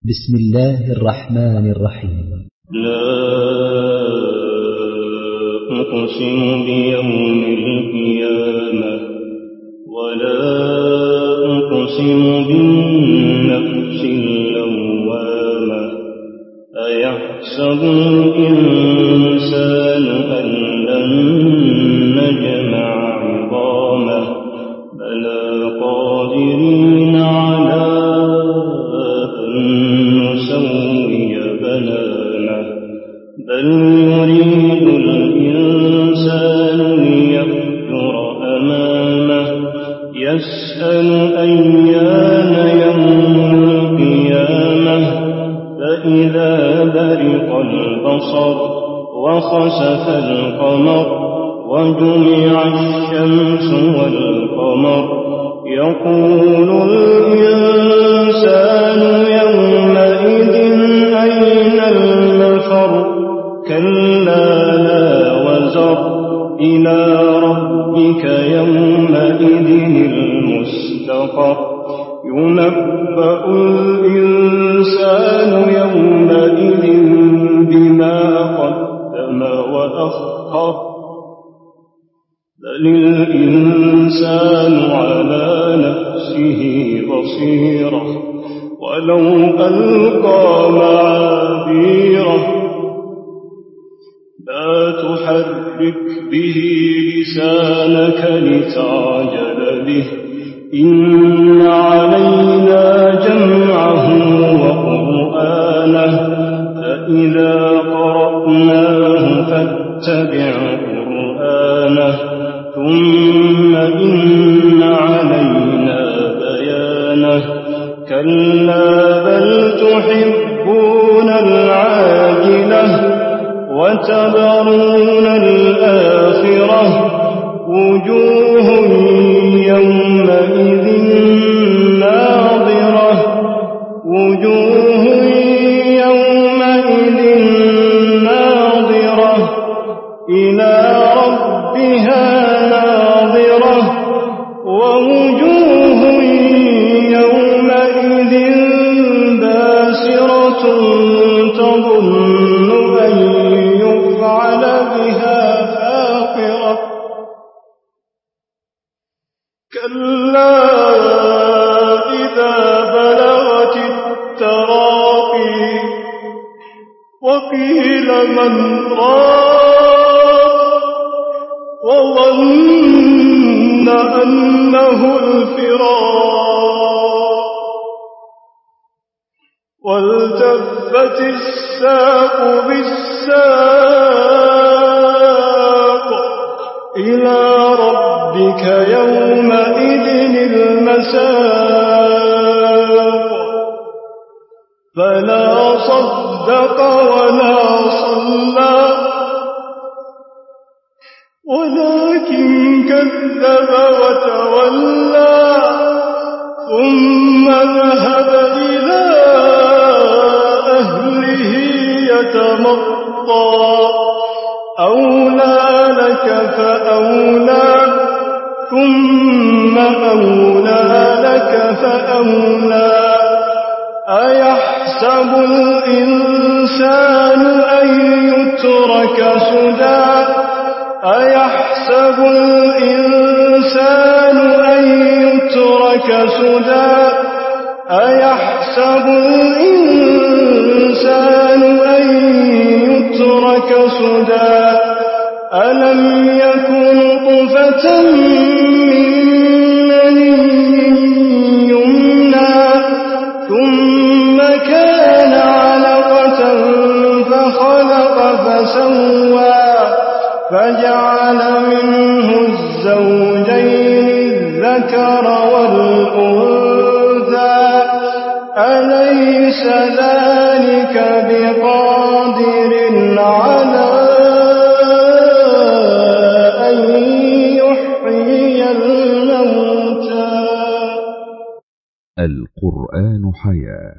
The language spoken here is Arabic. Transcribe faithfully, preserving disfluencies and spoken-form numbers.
بسم الله الرحمن الرحيم. لا أقسم بيوم القيامة ولا أقسم بالنفس اللوامة أيحسب الإنسان أن لن نجمع عظامه بلى قادرين على أن نسوي بنانه بل يريد الإنسان ليفجر أمامه يسأل أيان يوم القيامة فإذا برق البصر وخسف القمر وجمع الشمس والقمر يقول الإنسان يومئذ أين المفر كلا لا وزر إلى ربك يومئذ المستقر ينبأ الإنسان يومئذ بما قدم وأخر بل الإنسان على نفسه بصيرة ولو ألقى معاذيره لا تحرك به لسانك لتعجل به إن علينا جمعه وقرآنه فإذا قرأناه فاتبع قرآنه ثم إن علينا بيانه كلا بل تحبون العاجلة وتذرون الآخرة وجوه يومئذ ناظرة وجوه يومئذ ناظرة إلى ربها ناظرة ووجوه يومئذ باسرة تظن أن يفعل بها فاقرة كلا إذا بلغت التراقي وقيل من راق وظن أنه الفراق والتفت الساق بالساق إلى ربك يومئذ المساق فلا صدق ولا صلى ولكن كذب وتولى ثم ذهب إلى أهله يتمطى أولى لك فأولى ثم أولى لك فأولى أيحسب الإنسان أن يترك سدى أيحسب الإنسان أن يترك سدى أيحسب الإنسان أن يترك سدى ألم يكن نطفة من مني يمنى ثم كان علقة فخلق فسوى فجعل منه الزوجين الذكر والأنثى أليس ذلك بقادر على أن يحيي الموتى. القرآن حياة.